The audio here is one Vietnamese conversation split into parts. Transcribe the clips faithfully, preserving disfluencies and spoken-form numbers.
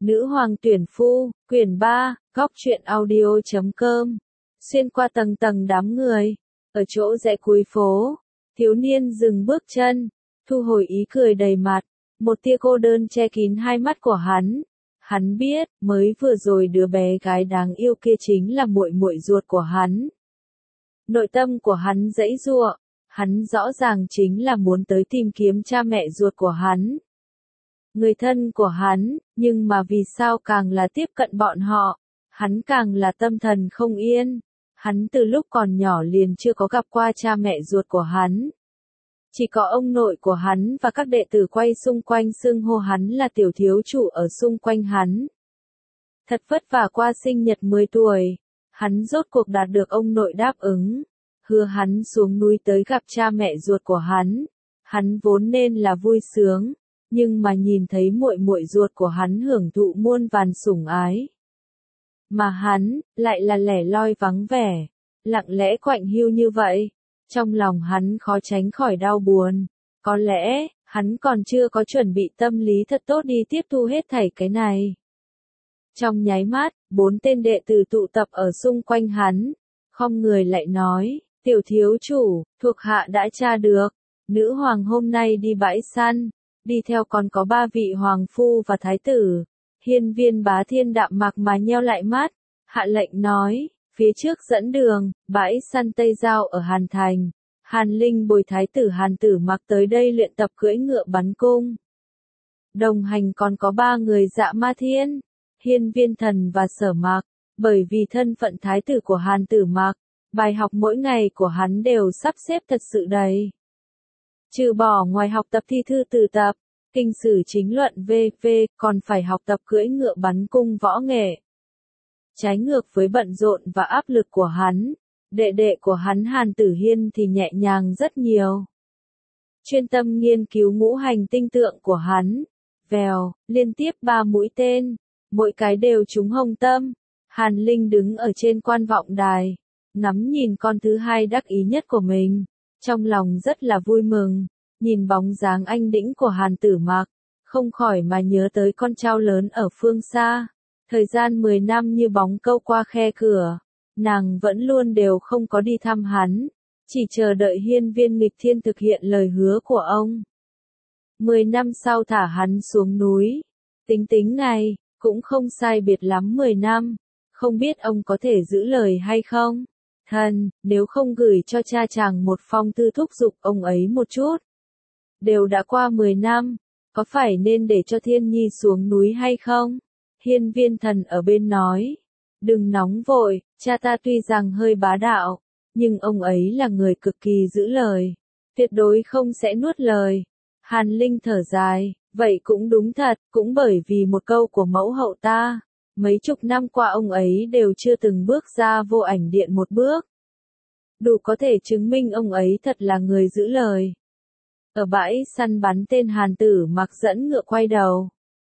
Nữ hoàng tuyển phu, quyển ba, góc truyện audio chấm com. Xuyên qua tầng tầng đám người, ở chỗ rẽ cuối phố, thiếu niên dừng bước chân, thu hồi ý cười đầy mặt, một tia cô đơn che kín hai mắt của hắn. Hắn biết, mới vừa rồi đứa bé gái đáng yêu kia chính là muội muội ruột của hắn. Nội tâm của hắn giãy giụa, hắn rõ ràng chính là muốn tới tìm kiếm cha mẹ ruột của hắn. Người thân của hắn, nhưng mà vì sao càng là tiếp cận bọn họ, hắn càng là tâm thần không yên. Hắn từ lúc còn nhỏ liền chưa có gặp qua cha mẹ ruột của hắn. Chỉ có ông nội của hắn và các đệ tử quay xung quanh xưng hô hắn là tiểu thiếu chủ ở xung quanh hắn. Thật vất vả qua sinh nhật mười tuổi, hắn rốt cuộc đạt được ông nội đáp ứng, hứa hắn xuống núi tới gặp cha mẹ ruột của hắn. Hắn vốn nên là vui sướng, nhưng mà nhìn thấy muội muội ruột của hắn hưởng thụ muôn vàn sủng ái, mà hắn lại là lẻ loi vắng vẻ, lặng lẽ quạnh hiu như vậy, trong lòng hắn khó tránh khỏi đau buồn. Có lẽ hắn còn chưa có chuẩn bị tâm lý thật tốt đi tiếp thu hết thảy cái này. Trong nháy mắt, bốn tên đệ tử tụ tập ở xung quanh hắn, khom người lại nói: "Tiểu thiếu chủ, thuộc hạ đã tra được, nữ hoàng hôm nay đi bãi săn, đi theo còn có ba vị hoàng phu và thái tử." Hiên Viên Bá Thiên đạm mạc mà nheo lại mắt, hạ lệnh nói: "Phía trước dẫn đường, bãi săn Tây Giao ở Hàn Thành. Hàn Linh bồi thái tử Hàn Tử Mặc tới đây luyện tập cưỡi ngựa bắn cung. Đồng hành còn có ba người Dạ Ma Thiên, Hiên Viên Thần và Sở Mặc. Bởi vì thân phận thái tử của Hàn Tử Mặc, bài học mỗi ngày của hắn đều sắp xếp thật sự đầy. Trừ bỏ ngoài học tập thi thư từ tập, kinh sử chính luận vân vân, còn phải học tập cưỡi ngựa bắn cung võ nghệ." Trái ngược với bận rộn và áp lực của hắn, đệ đệ của hắn Hàn Tử Hiên thì nhẹ nhàng rất nhiều. Chuyên tâm nghiên cứu ngũ hành tinh tượng của hắn, vèo, liên tiếp ba mũi tên, mỗi cái đều trúng hồng tâm. Hàn Linh đứng ở trên quan vọng đài, ngắm nhìn con thứ hai đắc ý nhất của mình, trong lòng rất là vui mừng, nhìn bóng dáng anh đĩnh của Hàn Tử Mặc, không khỏi mà nhớ tới con trao lớn ở phương xa. Thời gian mười năm như bóng câu qua khe cửa, nàng vẫn luôn đều không có đi thăm hắn, chỉ chờ đợi Hiên Viên Nghịch Thiên thực hiện lời hứa của ông. Mười năm sau thả hắn xuống núi, tính tính ngày, cũng không sai biệt lắm mười năm, không biết ông có thể giữ lời hay không? Thần, nếu không gửi cho cha chàng một phong thư thúc giục ông ấy một chút. Đều đã qua mười năm, có phải nên để cho Thiên Nhi xuống núi hay không? Hiên Viên Thần ở bên nói: "Đừng nóng vội, cha ta tuy rằng hơi bá đạo, nhưng ông ấy là người cực kỳ giữ lời, tuyệt đối không sẽ nuốt lời." Hàn Linh thở dài: "Vậy cũng đúng thật, cũng bởi vì một câu của mẫu hậu ta, mấy chục năm qua ông ấy đều chưa từng bước ra vô ảnh điện một bước. Đủ có thể chứng minh ông ấy thật là người giữ lời." Ở bãi săn bắn tên Hàn Tử Mặc dẫn ngựa quay đầu,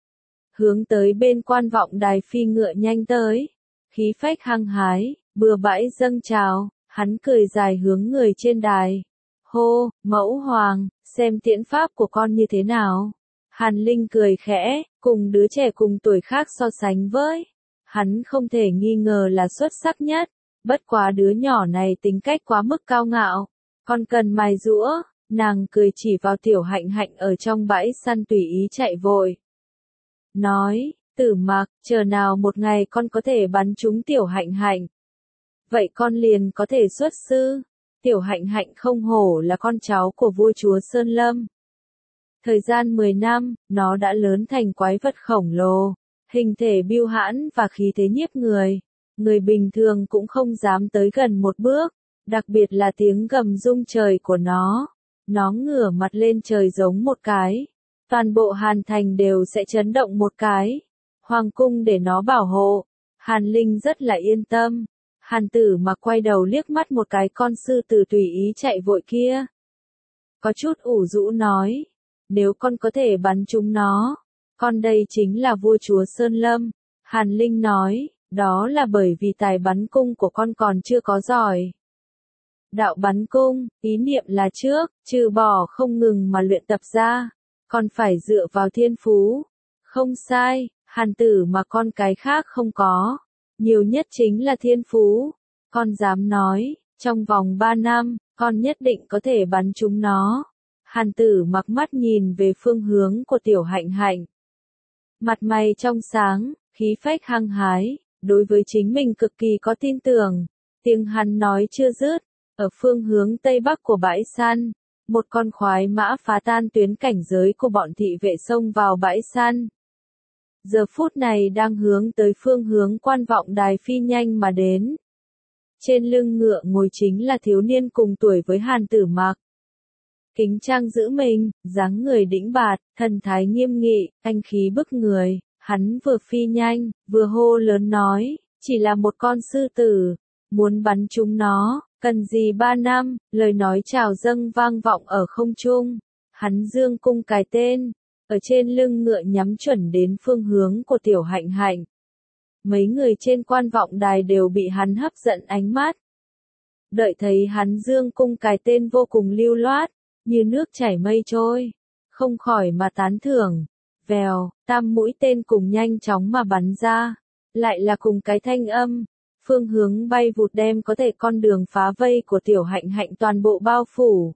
hướng tới bên quan vọng đài phi ngựa nhanh tới, khí phách hăng hái, bừa bãi dâng trào, hắn cười dài hướng người trên đài. "Hô, mẫu hoàng, xem tiễn pháp của con như thế nào?" Hàn Linh cười khẽ, cùng đứa trẻ cùng tuổi khác so sánh với, hắn không thể nghi ngờ là xuất sắc nhất, bất quá đứa nhỏ này tính cách quá mức cao ngạo, còn cần mài giũa. Nàng cười chỉ vào Tiểu Hạnh Hạnh ở trong bãi săn tùy ý chạy vội, nói: "Tử Mặc, chờ nào một ngày con có thể bắn trúng Tiểu Hạnh Hạnh, vậy con liền có thể xuất sư." Tiểu Hạnh Hạnh không hổ là con cháu của vua chúa Sơn Lâm. Thời gian mười năm, nó đã lớn thành quái vật khổng lồ, hình thể bưu hãn và khí thế nhiếp người, người bình thường cũng không dám tới gần một bước, đặc biệt là tiếng gầm rung trời của nó. Nó ngửa mặt lên trời giống một cái, toàn bộ Hàn Thành đều sẽ chấn động một cái. Hoàng cung để nó bảo hộ, Hàn Linh rất là yên tâm. Hàn Tử Mặc quay đầu liếc mắt một cái con sư tử tùy ý chạy vội kia, có chút ủ rũ nói: "Nếu con có thể bắn trúng nó, con đây chính là vua chúa Sơn Lâm." Hàn Linh nói: "Đó là bởi vì tài bắn cung của con còn chưa có giỏi. Đạo bắn cung, ý niệm là trước, trừ bỏ không ngừng mà luyện tập ra, còn phải dựa vào thiên phú." "Không sai." Hàn Tử mà con cái khác không có, nhiều nhất chính là thiên phú. Con dám nói, trong vòng ba năm, con nhất định có thể bắn trúng nó. Hàn Tử mặc mắt nhìn về phương hướng của Tiểu Hạnh Hạnh. Mặt mày trong sáng, khí phách hăng hái, đối với chính mình cực kỳ có tin tưởng. Tiếng hắn nói chưa dứt, ở phương hướng tây bắc của bãi săn, một con khoái mã phá tan tuyến cảnh giới của bọn thị vệ xông vào bãi săn. Giờ phút này đang hướng tới phương hướng Quan Vọng Đài phi nhanh mà đến. Trên lưng ngựa ngồi chính là thiếu niên cùng tuổi với Hàn Tử Mặc. Kính trang giữ mình, dáng người đĩnh bạt, thần thái nghiêm nghị, anh khí bức người, hắn vừa phi nhanh, vừa hô lớn nói, chỉ là một con sư tử, muốn bắn chúng nó, cần gì ba năm, lời nói chào dâng vang vọng ở không trung. Hắn dương cung cài tên, ở trên lưng ngựa nhắm chuẩn đến phương hướng của Tiểu Hạnh Hạnh. Mấy người trên Quan Vọng Đài đều bị hắn hấp dẫn ánh mắt. Đợi thấy hắn dương cung cài tên vô cùng lưu loát, như nước chảy mây trôi, không khỏi mà tán thưởng. Vèo, tam mũi tên cùng nhanh chóng mà bắn ra, lại là cùng cái thanh âm, phương hướng bay vụt đem có thể con đường phá vây của Tiểu Hạnh Hạnh toàn bộ bao phủ.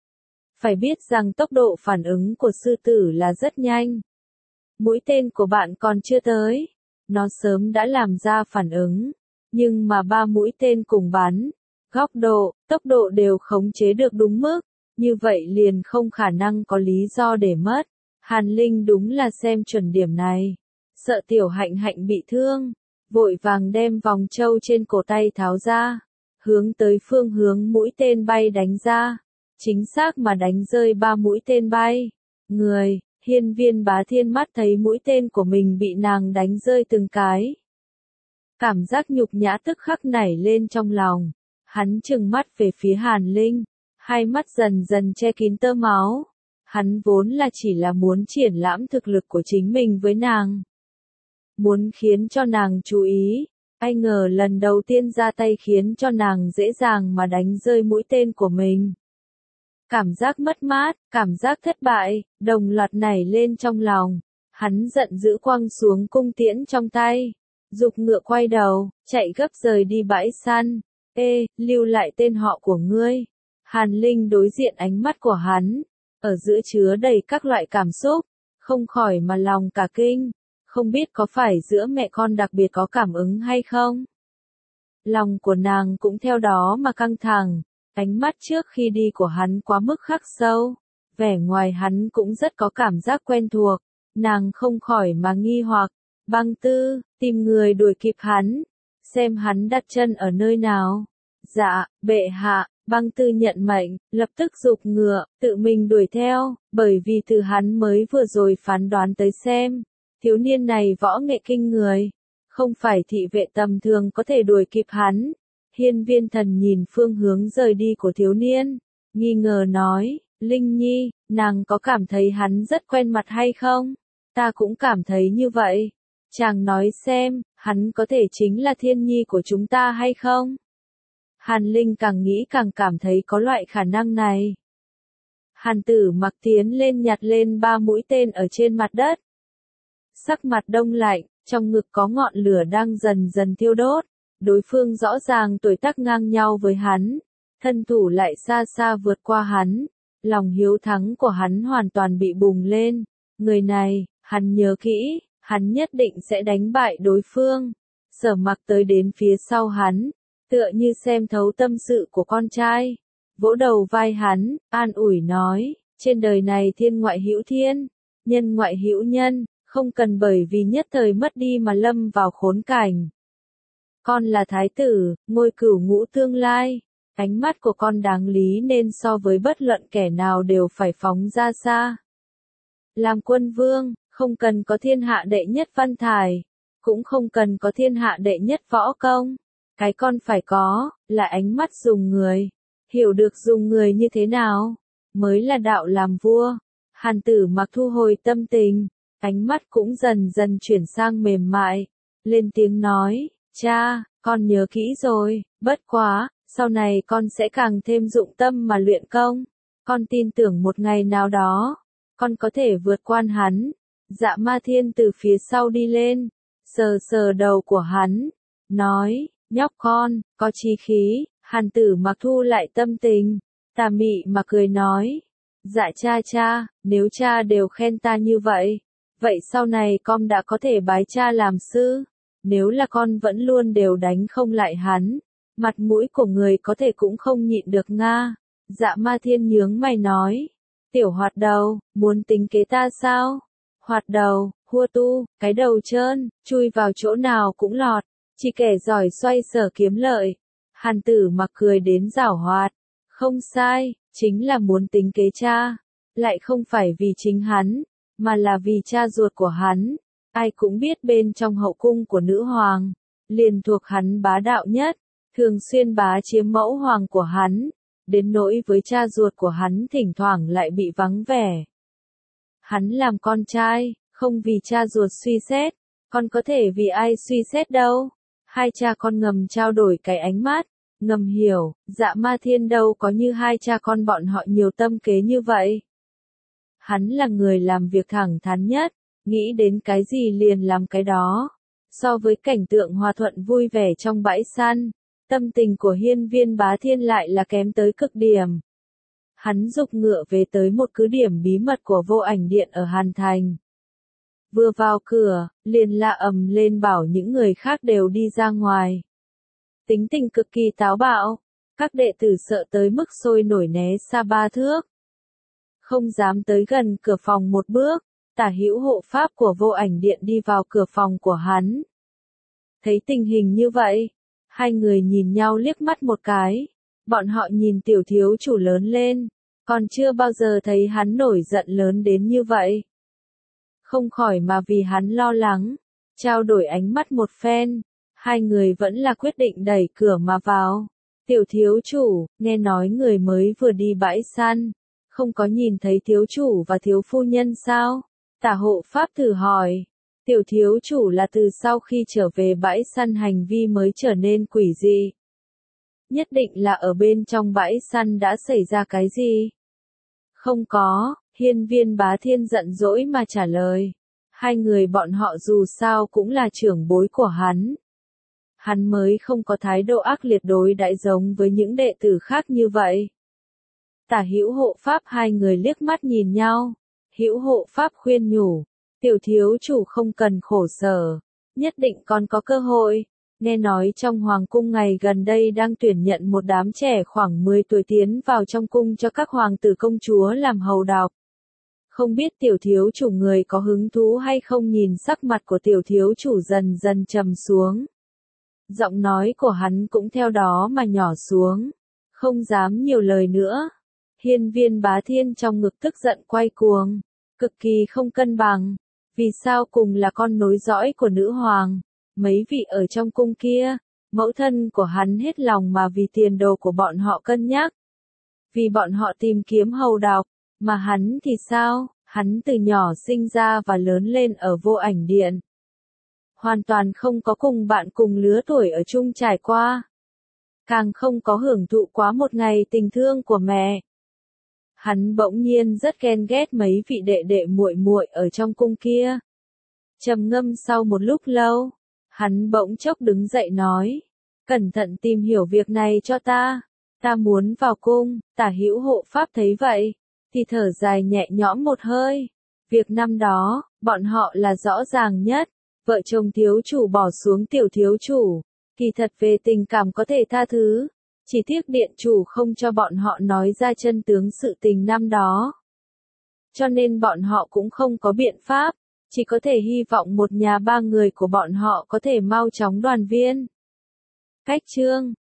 Phải biết rằng tốc độ phản ứng của sư tử là rất nhanh. Mũi tên của bạn còn chưa tới, nó sớm đã làm ra phản ứng, nhưng mà ba mũi tên cùng bắn, góc độ, tốc độ đều khống chế được đúng mức, như vậy liền không khả năng có lý do để mất. Hàn Linh đúng là xem chuẩn điểm này, sợ Tiểu Hạnh Hạnh bị thương, vội vàng đem vòng châu trên cổ tay tháo ra, hướng tới phương hướng mũi tên bay đánh ra, chính xác mà đánh rơi ba mũi tên bay. Người, Hiên Viên Bá Thiên mắt thấy mũi tên của mình bị nàng đánh rơi từng cái. Cảm giác nhục nhã tức khắc nảy lên trong lòng, hắn trừng mắt về phía Hàn Linh, hai mắt dần dần che kín tơ máu. Hắn vốn là chỉ là muốn triển lãm thực lực của chính mình với nàng. Muốn khiến cho nàng chú ý, ai ngờ lần đầu tiên ra tay khiến cho nàng dễ dàng mà đánh rơi mũi tên của mình. Cảm giác mất mát, cảm giác thất bại, đồng loạt nảy lên trong lòng. Hắn giận dữ quăng xuống cung tiễn trong tay, giục ngựa quay đầu, chạy gấp rời đi bãi săn. Ê, lưu lại tên họ của ngươi. Hàn Linh đối diện ánh mắt của hắn, ở giữa chứa đầy các loại cảm xúc, không khỏi mà lòng cả kinh, không biết có phải giữa mẹ con đặc biệt có cảm ứng hay không. Lòng của nàng cũng theo đó mà căng thẳng, ánh mắt trước khi đi của hắn quá mức khắc sâu, vẻ ngoài hắn cũng rất có cảm giác quen thuộc, nàng không khỏi mà nghi hoặc, Băng Tư, tìm người đuổi kịp hắn, xem hắn đặt chân ở nơi nào. Dạ, bệ hạ. Băng Tư nhận mệnh, lập tức giục ngựa, tự mình đuổi theo, bởi vì từ hắn mới vừa rồi phán đoán tới xem, thiếu niên này võ nghệ kinh người, không phải thị vệ tầm thường có thể đuổi kịp hắn. Hiên Viên Thần nhìn phương hướng rời đi của thiếu niên, nghi ngờ nói, Linh Nhi, nàng có cảm thấy hắn rất quen mặt hay không? Ta cũng cảm thấy như vậy. Chàng nói xem, hắn có thể chính là thiên nhi của chúng ta hay không? Hàn Linh càng nghĩ càng cảm thấy có loại khả năng này. Hàn Tử Mặc tiến lên nhặt lên ba mũi tên ở trên mặt đất. Sắc mặt đông lạnh, trong ngực có ngọn lửa đang dần dần thiêu đốt. Đối phương rõ ràng tuổi tác ngang nhau với hắn, thân thủ lại xa xa vượt qua hắn. Lòng hiếu thắng của hắn hoàn toàn bị bùng lên. Người này, hắn nhớ kỹ, hắn nhất định sẽ đánh bại đối phương. Sở Mặc tới đến phía sau hắn, tựa như xem thấu tâm sự của con trai, vỗ đầu vai hắn, an ủi nói, trên đời này thiên ngoại hữu thiên, nhân ngoại hữu nhân, không cần bởi vì nhất thời mất đi mà lâm vào khốn cảnh. Con là thái tử, ngôi cửu ngũ tương lai, ánh mắt của con đáng lý nên so với bất luận kẻ nào đều phải phóng ra xa. Làm quân vương, không cần có thiên hạ đệ nhất văn thải, cũng không cần có thiên hạ đệ nhất võ công. Cái con phải có, là ánh mắt dùng người, hiểu được dùng người như thế nào, mới là đạo làm vua. Hàn Tử Mặc thu hồi tâm tình, ánh mắt cũng dần dần chuyển sang mềm mại, lên tiếng nói, cha, con nhớ kỹ rồi, bất quá, sau này con sẽ càng thêm dụng tâm mà luyện công, con tin tưởng một ngày nào đó, con có thể vượt qua hắn, Dạ Ma Thiên từ phía sau đi lên, sờ sờ đầu của hắn, nói, nhóc con, có chí khí. Hàn Tử Mặc thu lại tâm tình, tà mị mà cười nói, dạ cha cha, nếu cha đều khen ta như vậy, vậy sau này con đã có thể bái cha làm sư. Nếu là con vẫn luôn đều đánh không lại hắn, mặt mũi của người có thể cũng không nhịn được nga. Dạ Ma Thiên nhướng mày nói, tiểu hoạt đầu, muốn tính kế ta sao? Hoạt đầu, hua tu, cái đầu trơn, chui vào chỗ nào cũng lọt, chỉ kẻ giỏi xoay sở kiếm lợi. Hàn Tử Mặc cười đến giảo hoạt, không sai, chính là muốn tính kế cha, lại không phải vì chính hắn, mà là vì cha ruột của hắn. Ai cũng biết bên trong hậu cung của nữ hoàng, liền thuộc hắn bá đạo nhất, thường xuyên bá chiếm mẫu hoàng của hắn, đến nỗi với cha ruột của hắn thỉnh thoảng lại bị vắng vẻ. Hắn làm con trai, không vì cha ruột suy xét, còn có thể vì ai suy xét đâu. Hai cha con ngầm trao đổi cái ánh mắt, ngầm hiểu, Dạ Ma Thiên đâu có như hai cha con bọn họ nhiều tâm kế như vậy. Hắn là người làm việc thẳng thắn nhất, nghĩ đến cái gì liền làm cái đó. So với cảnh tượng hòa thuận vui vẻ trong bãi săn, tâm tình của Hiên Viên Bá Thiên lại là kém tới cực điểm. Hắn giục ngựa về tới một cứ điểm bí mật của Vô Ảnh Điện ở Hàn Thành. Vừa vào cửa, liền la ầm lên bảo những người khác đều đi ra ngoài. Tính tình cực kỳ táo bạo, các đệ tử sợ tới mức sôi nổi né xa ba thước. Không dám tới gần cửa phòng một bước, Tả Hữu hộ pháp của Vô Ảnh Điện đi vào cửa phòng của hắn. Thấy tình hình như vậy, hai người nhìn nhau liếc mắt một cái, bọn họ nhìn tiểu thiếu chủ lớn lên, còn chưa bao giờ thấy hắn nổi giận lớn đến như vậy. Không khỏi mà vì hắn lo lắng, trao đổi ánh mắt một phen, hai người vẫn là quyết định đẩy cửa mà vào. Tiểu thiếu chủ, nghe nói người mới vừa đi bãi săn, không có nhìn thấy thiếu chủ và thiếu phu nhân sao? Tả hộ pháp thử hỏi. Tiểu thiếu chủ là từ sau khi trở về bãi săn hành vi mới trở nên quỷ dị. Nhất định là ở bên trong bãi săn đã xảy ra cái gì? Không có, Hiên Viên Bá Thiên giận dỗi mà trả lời. Hai người bọn họ dù sao cũng là trưởng bối của hắn. Hắn mới không có thái độ ác liệt đối đãi giống với những đệ tử khác như vậy. Tả Hữu hộ pháp hai người liếc mắt nhìn nhau. Hữu hộ pháp khuyên nhủ, tiểu thiếu chủ không cần khổ sở, nhất định còn có cơ hội. Nghe nói trong hoàng cung ngày gần đây đang tuyển nhận một đám trẻ khoảng mười tuổi tiến vào trong cung cho các hoàng tử công chúa làm hầu đọc. Không biết tiểu thiếu chủ người có hứng thú hay không? Nhìn sắc mặt của tiểu thiếu chủ dần dần trầm xuống. Giọng nói của hắn cũng theo đó mà nhỏ xuống, không dám nhiều lời nữa. Hiên Viên Bá Thiên trong ngực tức giận quay cuồng, cực kỳ không cân bằng. Vì sao cùng là con nối dõi của nữ hoàng, mấy vị ở trong cung kia, mẫu thân của hắn hết lòng mà vì tiền đồ của bọn họ cân nhắc. Vì bọn họ tìm kiếm hầu đọc, mà hắn thì sao? Hắn từ nhỏ sinh ra và lớn lên ở Vô Ảnh Điện. Hoàn toàn không có cùng bạn cùng lứa tuổi ở chung trải qua. Càng không có hưởng thụ quá một ngày tình thương của mẹ. Hắn bỗng nhiên rất ghen ghét mấy vị đệ đệ muội muội ở trong cung kia. Trầm ngâm sau một lúc lâu, hắn bỗng chốc đứng dậy nói, cẩn thận tìm hiểu việc này cho ta, ta muốn vào cung. Tả Hữu hộ pháp thấy vậy, thì thở dài nhẹ nhõm một hơi. Việc năm đó, bọn họ là rõ ràng nhất, vợ chồng thiếu chủ bỏ xuống tiểu thiếu chủ, kỳ thật về tình cảm có thể tha thứ. Chỉ tiếc điện chủ không cho bọn họ nói ra chân tướng sự tình năm đó. Cho nên bọn họ cũng không có biện pháp, chỉ có thể hy vọng một nhà ba người của bọn họ có thể mau chóng đoàn viên. Cách chương